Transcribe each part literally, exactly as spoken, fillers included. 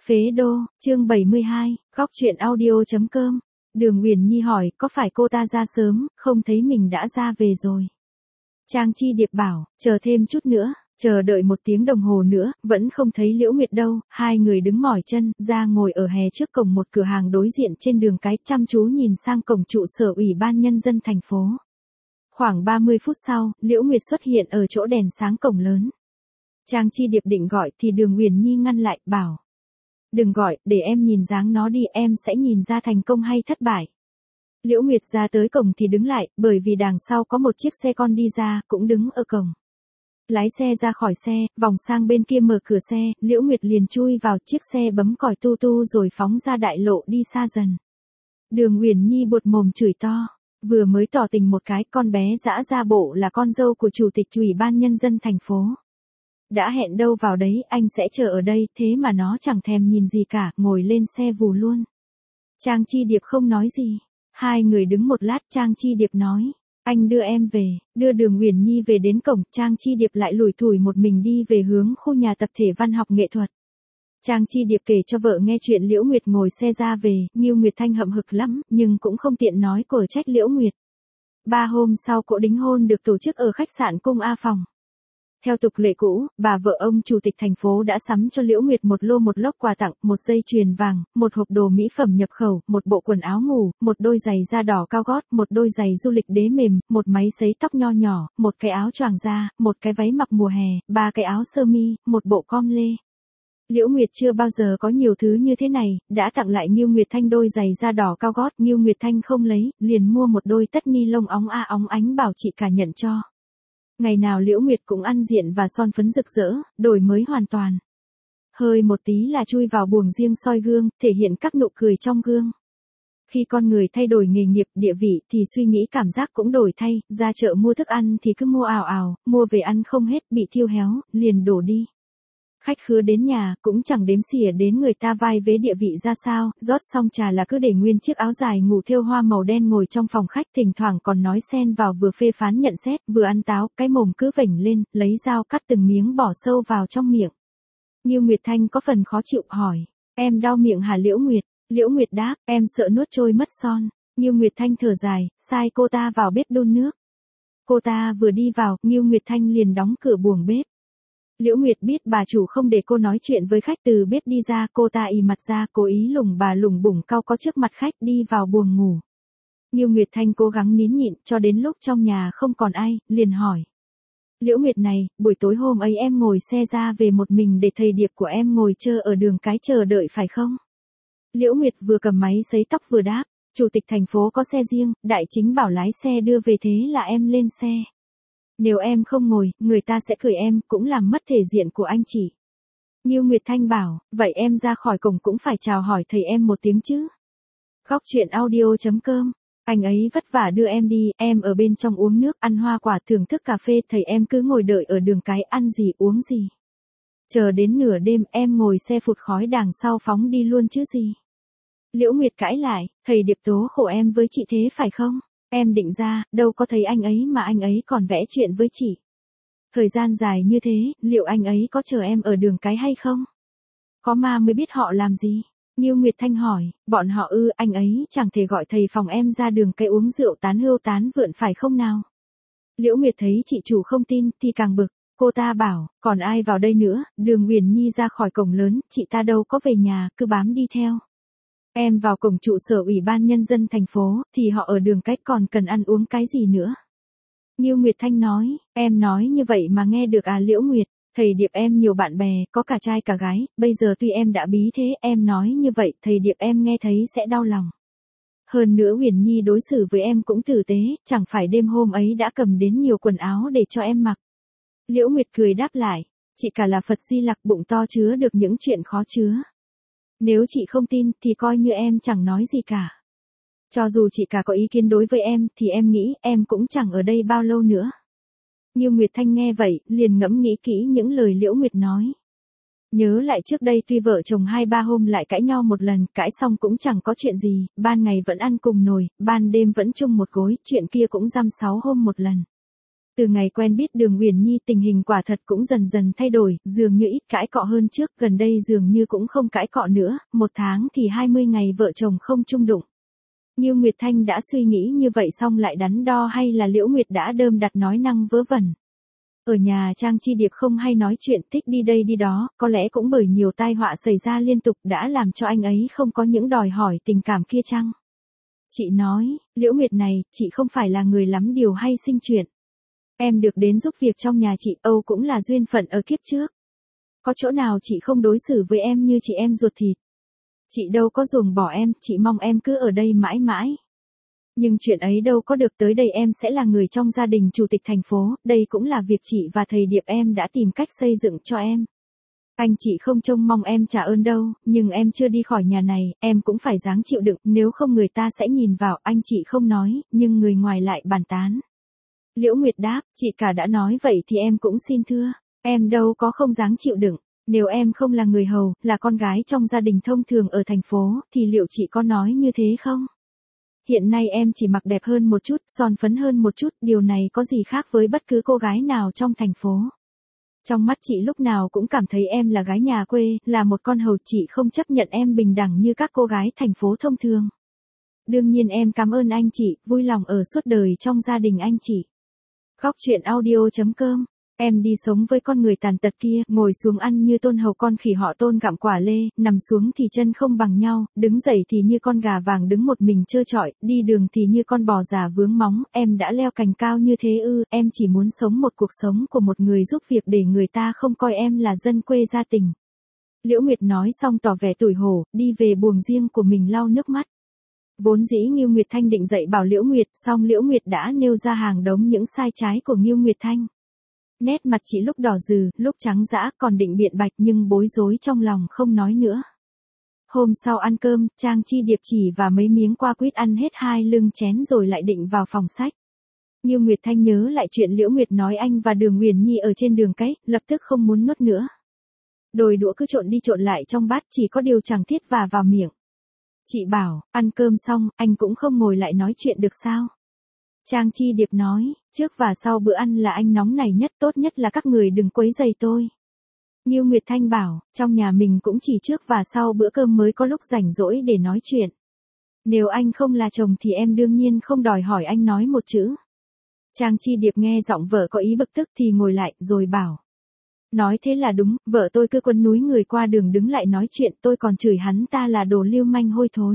Phế đô, chương bảy mươi hai, góc truyện audio.com. Đường Uyển Nhi hỏi, có phải cô ta ra sớm, không thấy mình đã ra về rồi. Trang Chi Điệp bảo, chờ thêm chút nữa, chờ đợi một tiếng đồng hồ nữa, vẫn không thấy Liễu Nguyệt đâu, hai người đứng mỏi chân, ra ngồi ở hè trước cổng một cửa hàng đối diện trên đường cái, chăm chú nhìn sang cổng trụ sở Ủy ban Nhân dân thành phố. Khoảng ba mươi phút sau, Liễu Nguyệt xuất hiện ở chỗ đèn sáng cổng lớn. Trang Chi Điệp định gọi thì Đường Uyển Nhi ngăn lại, bảo. Đừng gọi, để em nhìn dáng nó đi, em sẽ nhìn ra thành công hay thất bại. Liễu Nguyệt ra tới cổng thì đứng lại, bởi vì đằng sau có một chiếc xe con đi ra, cũng đứng ở cổng. Lái xe ra khỏi xe, vòng sang bên kia mở cửa xe, Liễu Nguyệt liền chui vào chiếc xe bấm còi tu tu rồi phóng ra đại lộ đi xa dần. Đường Uyển Nhi buột mồm chửi to, vừa mới tỏ tình một cái, con bé dã ra bộ là con dâu của chủ tịch Ủy ban Nhân dân thành phố. Đã hẹn đâu vào đấy, anh sẽ chờ ở đây, thế mà nó chẳng thèm nhìn gì cả, ngồi lên xe vù luôn. Trang Chi Điệp không nói gì. Hai người đứng một lát, Trang Chi Điệp nói, anh đưa em về, đưa Đường Uyển Nhi về đến cổng, Trang Chi Điệp lại lủi thủi một mình đi về hướng khu nhà tập thể văn học nghệ thuật. Trang Chi Điệp kể cho vợ nghe chuyện Liễu Nguyệt ngồi xe ra về, Ngưu Nguyệt Thanh hậm hực lắm, nhưng cũng không tiện nói của trách Liễu Nguyệt. Ba hôm sau cỗ đính hôn được tổ chức ở khách sạn Cung A Phòng. Theo tục lệ cũ, bà vợ ông chủ tịch thành phố đã sắm cho Liễu Nguyệt một lô một lốc quà tặng, một dây chuyền vàng, một hộp đồ mỹ phẩm nhập khẩu, một bộ quần áo ngủ, một đôi giày da đỏ cao gót, một đôi giày du lịch đế mềm, một máy sấy tóc nho nhỏ, một cái áo choàng da, một cái váy mặc mùa hè, ba cái áo sơ mi, một bộ com lê. Liễu Nguyệt chưa bao giờ có nhiều thứ như thế này, đã tặng lại Ngưu Nguyệt Thanh đôi giày da đỏ cao gót, Ngưu Nguyệt Thanh không lấy, liền mua một đôi tất ni lông óng a óng ánh bảo chị cả nhận cho. Ngày nào Liễu Nguyệt cũng ăn diện và son phấn rực rỡ, đổi mới hoàn toàn. Hơi một tí là chui vào buồng riêng soi gương, thể hiện các nụ cười trong gương. Khi con người thay đổi nghề nghiệp, địa vị thì suy nghĩ cảm giác cũng đổi thay, ra chợ mua thức ăn thì cứ mua ào ào, mua về ăn không hết, bị thiêu héo, liền đổ đi. Khách khứa đến nhà, cũng chẳng đếm xỉa đến người ta vai vế địa vị ra sao, rót xong trà là cứ để nguyên chiếc áo dài ngủ thêu hoa màu đen ngồi trong phòng khách, thỉnh thoảng còn nói xen vào vừa phê phán nhận xét, vừa ăn táo, cái mồm cứ vểnh lên, lấy dao cắt từng miếng bỏ sâu vào trong miệng. Ngưu Nguyệt Thanh có phần khó chịu hỏi, em đau miệng hả Liễu Nguyệt? Liễu Nguyệt đáp, em sợ nuốt trôi mất son. Ngưu Nguyệt Thanh thở dài, sai cô ta vào bếp đun nước. Cô ta vừa đi vào, Ngưu Nguyệt Thanh liền đóng cửa buồng bếp. Liễu Nguyệt biết bà chủ không để cô nói chuyện với khách, từ bếp đi ra, cô ta ì mặt ra, cố ý lủng bà lủng bủng cau có trước mặt khách, đi vào buồng ngủ. Ngưu Nguyệt Thanh cố gắng nín nhịn, cho đến lúc trong nhà không còn ai, liền hỏi. Liễu Nguyệt này, buổi tối hôm ấy em ngồi xe ra về một mình để thầy Điệp của em ngồi chờ ở đường cái chờ đợi phải không? Liễu Nguyệt vừa cầm máy sấy tóc vừa đáp, chủ tịch thành phố có xe riêng, đại chính bảo lái xe đưa về thế là em lên xe. Nếu em không ngồi, người ta sẽ cười em, cũng làm mất thể diện của anh chị. Ngưu Nguyệt Thanh bảo, vậy em ra khỏi cổng cũng phải chào hỏi thầy em một tiếng chứ. Góc truyện audio.com. Anh ấy vất vả đưa em đi, em ở bên trong uống nước, ăn hoa quả, thưởng thức cà phê, thầy em cứ ngồi đợi ở đường cái, ăn gì uống gì. Chờ đến nửa đêm, em ngồi xe phụt khói đằng sau phóng đi luôn chứ gì. Liễu Nguyệt cãi lại, thầy Điệp tố khổ em với chị thế phải không? Em định ra, đâu có thấy anh ấy mà anh ấy còn vẽ chuyện với chị. Thời gian dài như thế, liệu anh ấy có chờ em ở đường cái hay không? Có ma mới biết họ làm gì? Ngưu Nguyệt Thanh hỏi, bọn họ ư, anh ấy chẳng thể gọi thầy phòng em ra đường cái uống rượu tán hưu tán vượn phải không nào? Liễu Nguyệt thấy chị chủ không tin, thì càng bực, cô ta bảo, còn ai vào đây nữa, Đường Uyển Nhi ra khỏi cổng lớn, chị ta đâu có về nhà, cứ bám đi theo. Em vào cổng trụ sở Ủy ban Nhân dân thành phố, thì họ ở đường cách còn cần ăn uống cái gì nữa. Ngưu Nguyệt Thanh nói, em nói như vậy mà nghe được à Liễu Nguyệt, thầy Điệp em nhiều bạn bè, có cả trai cả gái, bây giờ tuy em đã bí thế, em nói như vậy, thầy Điệp em nghe thấy sẽ đau lòng. Hơn nữa Uyển Nhi đối xử với em cũng tử tế, chẳng phải đêm hôm ấy đã cầm đến nhiều quần áo để cho em mặc. Liễu Nguyệt cười đáp lại, chị cả là Phật Di Lặc bụng to chứa được những chuyện khó chứa. Nếu chị không tin, thì coi như em chẳng nói gì cả. Cho dù chị cả có ý kiến đối với em, thì em nghĩ em cũng chẳng ở đây bao lâu nữa. Ngưu Nguyệt Thanh nghe vậy, liền ngẫm nghĩ kỹ những lời Liễu Nguyệt nói. Nhớ lại trước đây tuy vợ chồng hai ba hôm lại cãi nhau một lần, cãi xong cũng chẳng có chuyện gì, ban ngày vẫn ăn cùng nồi, ban đêm vẫn chung một gối, chuyện kia cũng dăm sáu hôm một lần. Từ ngày quen biết Đường Uyển Nhi tình hình quả thật cũng dần dần thay đổi, dường như ít cãi cọ hơn trước, gần đây dường như cũng không cãi cọ nữa, một tháng thì hai mươi ngày vợ chồng không chung đụng. Ngưu Nguyệt Thanh đã suy nghĩ như vậy xong lại đắn đo hay là Liễu Nguyệt đã đơm đặt nói năng vớ vẩn. Ở nhà Trang Chi Điệp không hay nói chuyện thích đi đây đi đó, có lẽ cũng bởi nhiều tai họa xảy ra liên tục đã làm cho anh ấy không có những đòi hỏi tình cảm kia chăng? Chị nói, Liễu Nguyệt này, chị không phải là người lắm điều hay sinh chuyện. Em được đến giúp việc trong nhà chị Âu cũng là duyên phận ở kiếp trước. Có chỗ nào chị không đối xử với em như chị em ruột thịt. Chị đâu có ruồng bỏ em, chị mong em cứ ở đây mãi mãi. Nhưng chuyện ấy đâu có được, tới đây em sẽ là người trong gia đình chủ tịch thành phố, đây cũng là việc chị và thầy Điệp em đã tìm cách xây dựng cho em. Anh chị không trông mong em trả ơn đâu, nhưng em chưa đi khỏi nhà này, em cũng phải ráng chịu đựng, nếu không người ta sẽ nhìn vào, anh chị không nói, nhưng người ngoài lại bàn tán. Liễu Nguyệt đáp, chị cả đã nói vậy thì em cũng xin thưa, em đâu có không dáng chịu đựng, nếu em không là người hầu, là con gái trong gia đình thông thường ở thành phố, thì liệu chị có nói như thế không? Hiện nay em chỉ mặc đẹp hơn một chút, son phấn hơn một chút, điều này có gì khác với bất cứ cô gái nào trong thành phố. Trong mắt chị lúc nào cũng cảm thấy em là gái nhà quê, là một con hầu, chị không chấp nhận em bình đẳng như các cô gái thành phố thông thường. Đương nhiên em cảm ơn anh chị, vui lòng ở suốt đời trong gia đình anh chị. Góc truyện audio chấm com. Em đi sống với con người tàn tật kia, ngồi xuống ăn như tôn hầu con khỉ họ Tôn gặm quả lê, nằm xuống thì chân không bằng nhau, đứng dậy thì như con gà vàng đứng một mình trơ trọi, đi đường thì như con bò già vướng móng, em đã leo cành cao như thế ư, em chỉ muốn sống một cuộc sống của một người giúp việc để người ta không coi em là dân quê gia tình. Liễu Nguyệt nói xong tỏ vẻ tủi hổ, đi về buồng riêng của mình lau nước mắt. Vốn dĩ Ngưu Nguyệt Thanh định dạy bảo Liễu Nguyệt, song Liễu Nguyệt đã nêu ra hàng đống những sai trái của Ngưu Nguyệt Thanh. Nét mặt chị lúc đỏ rừ, lúc trắng dã, còn định biện bạch nhưng bối rối trong lòng không nói nữa. Hôm sau ăn cơm, Trang Chi Điệp chỉ và mấy miếng qua quýt ăn hết hai lưng chén rồi lại định vào phòng sách. Ngưu Nguyệt Thanh nhớ lại chuyện Liễu Nguyệt nói anh và Đường Uyển Nhi ở trên đường cái, lập tức không muốn nuốt nữa. Đôi đũa cứ trộn đi trộn lại trong bát, chỉ có điều chẳng thiết và vào miệng. Chị bảo, ăn cơm xong, anh cũng không ngồi lại nói chuyện được sao? Trang Chi Điệp nói, trước và sau bữa ăn là anh nóng nảy nhất, tốt nhất là các người đừng quấy rầy tôi. Ngưu Nguyệt Thanh bảo, trong nhà mình cũng chỉ trước và sau bữa cơm mới có lúc rảnh rỗi để nói chuyện. Nếu anh không là chồng thì em đương nhiên không đòi hỏi anh nói một chữ. Trang Chi Điệp nghe giọng vợ có ý bực tức thì ngồi lại, rồi bảo. Nói thế là đúng, vợ tôi cứ quấn núi người qua đường đứng lại nói chuyện, tôi còn chửi hắn ta là đồ lưu manh hôi thối.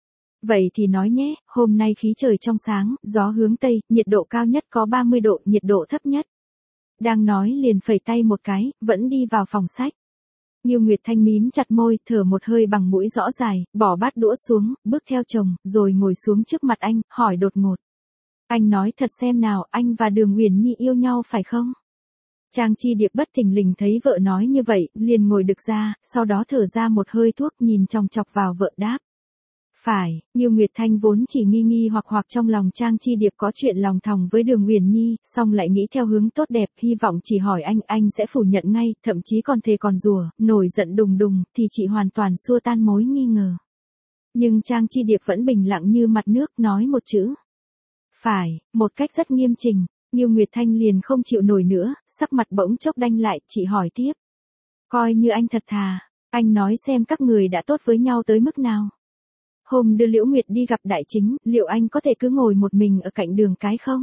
Vậy thì nói nhé, hôm nay khí trời trong sáng, gió hướng Tây, nhiệt độ cao nhất có ba mươi độ, nhiệt độ thấp nhất. Đang nói liền phẩy tay một cái, vẫn đi vào phòng sách. Ngưu Nguyệt Thanh mím chặt môi, thở một hơi bằng mũi rõ dài, bỏ bát đũa xuống, bước theo chồng, rồi ngồi xuống trước mặt anh, hỏi đột ngột. Anh nói thật xem nào, anh và Đường Uyển Nhi yêu nhau phải không? Trang Chi Điệp bất thình lình thấy vợ nói như vậy, liền ngồi đực ra, sau đó thở ra một hơi thuốc nhìn chòng chọc vào vợ đáp. Phải, Ngưu Nguyệt Thanh vốn chỉ nghi nghi hoặc hoặc trong lòng Trang Chi Điệp có chuyện lòng thòng với Đường Uyển Nhi, song lại nghĩ theo hướng tốt đẹp, hy vọng chỉ hỏi anh, anh sẽ phủ nhận ngay, thậm chí còn thề còn rủa, nổi giận đùng đùng, thì chị hoàn toàn xua tan mối nghi ngờ. Nhưng Trang Chi Điệp vẫn bình lặng như mặt nước, nói một chữ. Phải, một cách rất nghiêm chỉnh. Ngưu Nguyệt Thanh liền không chịu nổi nữa, sắc mặt bỗng chốc đanh lại, chị hỏi tiếp. Coi như anh thật thà, anh nói xem các người đã tốt với nhau tới mức nào. Hôm đưa Liễu Nguyệt đi gặp đại chính, liệu anh có thể cứ ngồi một mình ở cạnh đường cái không?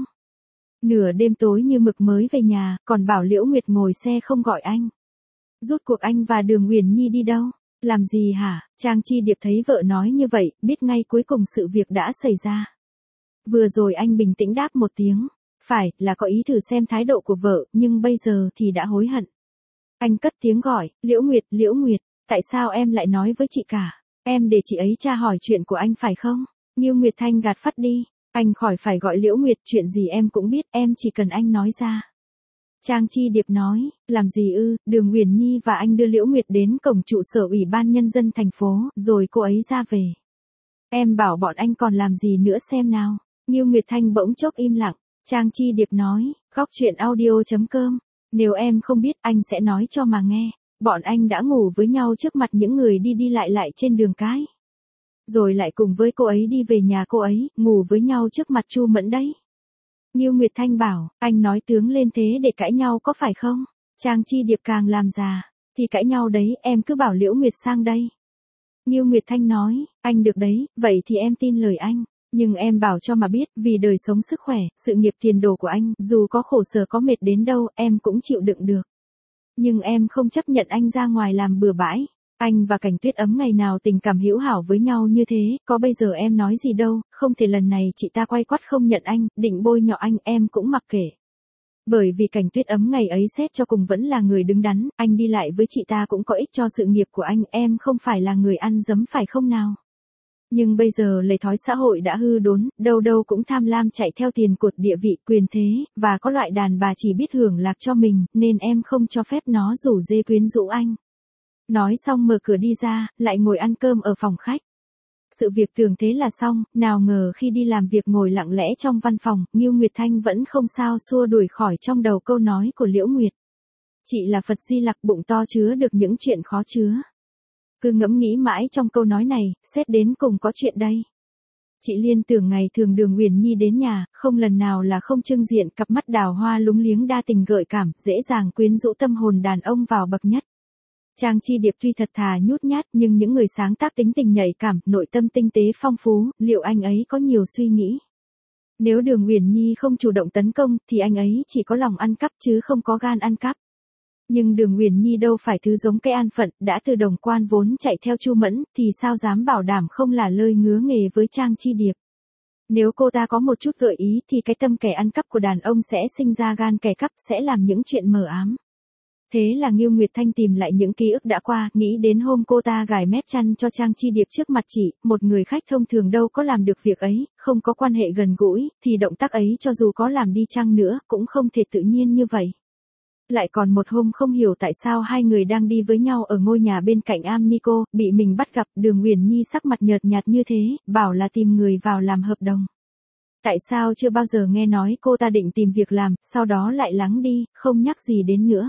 Nửa đêm tối như mực mới về nhà, còn bảo Liễu Nguyệt ngồi xe không gọi anh. Rút cuộc anh và Đường Uyển Nhi đi đâu? Làm gì hả? Trang Chi Điệp thấy vợ nói như vậy, biết ngay cuối cùng sự việc đã xảy ra. Vừa rồi anh bình tĩnh đáp một tiếng. Phải, là có ý thử xem thái độ của vợ, nhưng bây giờ thì đã hối hận. Anh cất tiếng gọi, Liễu Nguyệt, Liễu Nguyệt, tại sao em lại nói với chị cả? Em để chị ấy tra hỏi chuyện của anh phải không? Ngưu Nguyệt Thanh gạt phắt đi, anh khỏi phải gọi Liễu Nguyệt, chuyện gì em cũng biết, em chỉ cần anh nói ra. Trang Chi Điệp nói, làm gì ư, Đường Uyển Nhi và anh đưa Liễu Nguyệt đến cổng trụ sở Ủy ban Nhân dân thành phố, rồi cô ấy ra về. Em bảo bọn anh còn làm gì nữa xem nào. Ngưu Nguyệt Thanh bỗng chốc im lặng. Trang Chi Điệp nói, góc truyện audio chấm com, nếu em không biết anh sẽ nói cho mà nghe, bọn anh đã ngủ với nhau trước mặt những người đi đi lại lại trên đường cái. Rồi lại cùng với cô ấy đi về nhà cô ấy, ngủ với nhau trước mặt Chu Mẫn đấy. Ngưu Nguyệt Thanh bảo, anh nói tướng lên thế để cãi nhau có phải không? Trang Chi Điệp càng làm già, thì cãi nhau đấy, em cứ bảo Liễu Nguyệt sang đây. Ngưu Nguyệt Thanh nói, anh được đấy, vậy thì em tin lời anh. Nhưng em bảo cho mà biết, vì đời sống sức khỏe, sự nghiệp tiền đồ của anh, dù có khổ sở có mệt đến đâu, em cũng chịu đựng được. Nhưng em không chấp nhận anh ra ngoài làm bừa bãi. Anh và Cảnh Tuyết Ấm ngày nào tình cảm hữu hảo với nhau như thế, có bây giờ em nói gì đâu, không thể lần này chị ta quay quắt không nhận anh, định bôi nhọ anh, em cũng mặc kệ. Bởi vì Cảnh Tuyết Ấm ngày ấy xét cho cùng vẫn là người đứng đắn, anh đi lại với chị ta cũng có ích cho sự nghiệp của anh, em không phải là người ăn dấm phải không nào? Nhưng bây giờ lề thói xã hội đã hư đốn, đâu đâu cũng tham lam chạy theo tiền cột địa vị quyền thế, và có loại đàn bà chỉ biết hưởng lạc cho mình, nên em không cho phép nó rủ dê quyến rũ anh. Nói xong mở cửa đi ra, lại ngồi ăn cơm ở phòng khách. Sự việc tưởng thế là xong, nào ngờ khi đi làm việc ngồi lặng lẽ trong văn phòng, Ngưu Nguyệt Thanh vẫn không sao xua đuổi khỏi trong đầu câu nói của Liễu Nguyệt. Chị là Phật Di Lặc bụng to chứa được những chuyện khó chứa. Cứ ngẫm nghĩ mãi trong câu nói này, xét đến cùng có chuyện đây. Chị liên tưởng ngày thường Đường Uyển Nhi đến nhà, không lần nào là không trưng diện cặp mắt đào hoa lúng liếng đa tình gợi cảm, dễ dàng quyến rũ tâm hồn đàn ông vào bậc nhất. Trang Chi Điệp tuy thật thà nhút nhát nhưng những người sáng tác tính tình nhạy cảm, nội tâm tinh tế phong phú, liệu anh ấy có nhiều suy nghĩ? Nếu Đường Uyển Nhi không chủ động tấn công thì anh ấy chỉ có lòng ăn cắp chứ không có gan ăn cắp. Nhưng Đường Uyển Nhi đâu phải thứ giống cái an phận, đã từ đồng quan vốn chạy theo Chu Mẫn, thì sao dám bảo đảm không là lơi ngứa nghề với Trang Chi Điệp. Nếu cô ta có một chút gợi ý thì cái tâm kẻ ăn cắp của đàn ông sẽ sinh ra gan kẻ cắp, sẽ làm những chuyện mờ ám. Thế là Ngưu Nguyệt Thanh tìm lại những ký ức đã qua, nghĩ đến hôm cô ta gài mép chăn cho Trang Chi Điệp trước mặt chị, một người khách thông thường đâu có làm được việc ấy, không có quan hệ gần gũi, thì động tác ấy cho dù có làm đi chăng nữa, cũng không thể tự nhiên như vậy. Lại còn một hôm không hiểu tại sao hai người đang đi với nhau ở ngôi nhà bên cạnh Am Nico, bị mình bắt gặp, Đường Uyển Nhi sắc mặt nhợt nhạt như thế, bảo là tìm người vào làm hợp đồng. Tại sao chưa bao giờ nghe nói cô ta định tìm việc làm, sau đó lại lắng đi, không nhắc gì đến nữa.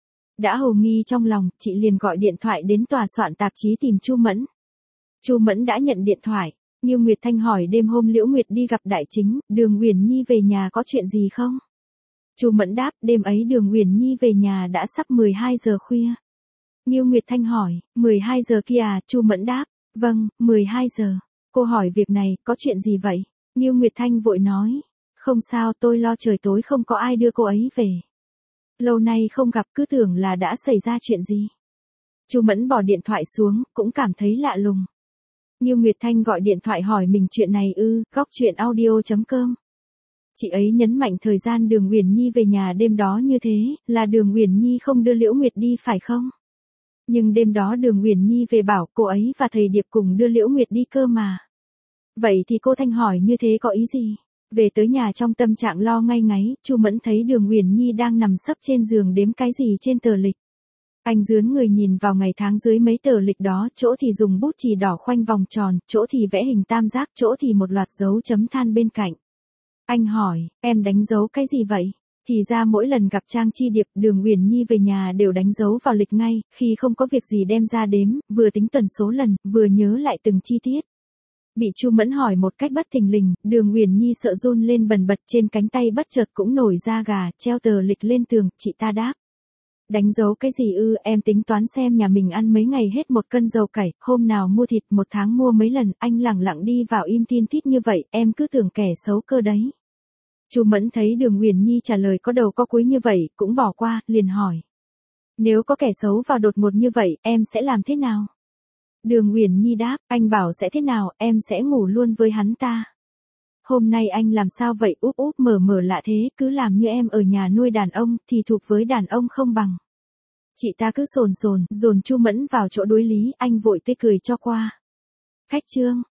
Đã hồ nghi trong lòng, chị liền gọi điện thoại đến tòa soạn tạp chí tìm Chu Mẫn. Chu Mẫn đã nhận điện thoại. Ngưu Nguyệt Thanh hỏi đêm hôm Liễu Nguyệt đi gặp đại chính, Đường Uyển Nhi về nhà có chuyện gì không? Chu Mẫn đáp, đêm ấy Đường Uyển Nhi về nhà đã sắp mười hai giờ khuya. Ngưu Nguyệt Thanh hỏi, mười hai giờ kia à? Chu Mẫn đáp, vâng, mười hai giờ. Cô hỏi việc này, có chuyện gì vậy? Ngưu Nguyệt Thanh vội nói, không sao, tôi lo trời tối không có ai đưa cô ấy về. Lâu nay không gặp cứ tưởng là đã xảy ra chuyện gì. Chu Mẫn bỏ điện thoại xuống, cũng cảm thấy lạ lùng. Ngưu Nguyệt Thanh gọi điện thoại hỏi mình chuyện này ư, góc chuyện audio chấm com. Chị ấy nhấn mạnh thời gian Đường Uyển Nhi về nhà đêm đó như thế, là Đường Uyển Nhi không đưa Liễu Nguyệt đi phải không? Nhưng đêm đó Đường Uyển Nhi về bảo cô ấy và thầy Điệp cùng đưa Liễu Nguyệt đi cơ mà. Vậy thì cô Thanh hỏi như thế có ý gì? Về tới nhà trong tâm trạng lo ngay ngáy, Chu Mẫn thấy Đường Uyển Nhi đang nằm sấp trên giường đếm cái gì trên tờ lịch. Anh dướn người nhìn vào ngày tháng dưới mấy tờ lịch đó, chỗ thì dùng bút chì đỏ khoanh vòng tròn, chỗ thì vẽ hình tam giác, chỗ thì một loạt dấu chấm than bên cạnh. Anh hỏi, em đánh dấu cái gì vậy? Thì ra mỗi lần gặp Trang Chi Điệp, Đường Uyển Nhi về nhà đều đánh dấu vào lịch ngay, khi không có việc gì đem ra đếm, vừa tính tuần số lần, vừa nhớ lại từng chi tiết. Bị Chu Mẫn hỏi một cách bất thình lình, Đường Uyển Nhi sợ run lên bần bật, trên cánh tay bất chợt cũng nổi da gà, treo tờ lịch lên tường, chị ta đáp. Đánh dấu cái gì ư, em tính toán xem nhà mình ăn mấy ngày hết một cân dầu cải, hôm nào mua thịt một tháng mua mấy lần, anh lẳng lặng đi vào im tin tít như vậy, em cứ tưởng kẻ xấu cơ đấy. Chu Mẫn thấy Đường Uyển Nhi trả lời có đầu có cuối như vậy, cũng bỏ qua, liền hỏi. Nếu có kẻ xấu vào đột ngột như vậy, em sẽ làm thế nào? Đường Uyển Nhi đáp, anh bảo sẽ thế nào, em sẽ ngủ luôn với hắn ta. Hôm nay anh làm sao vậy, úp úp mở mở lạ thế, cứ làm như em ở nhà nuôi đàn ông, thì thuộc với đàn ông không bằng. Chị ta cứ sồn sồn, dồn Chu Mẫn vào chỗ đối lý, anh vội tươi cười cho qua. Khách trương.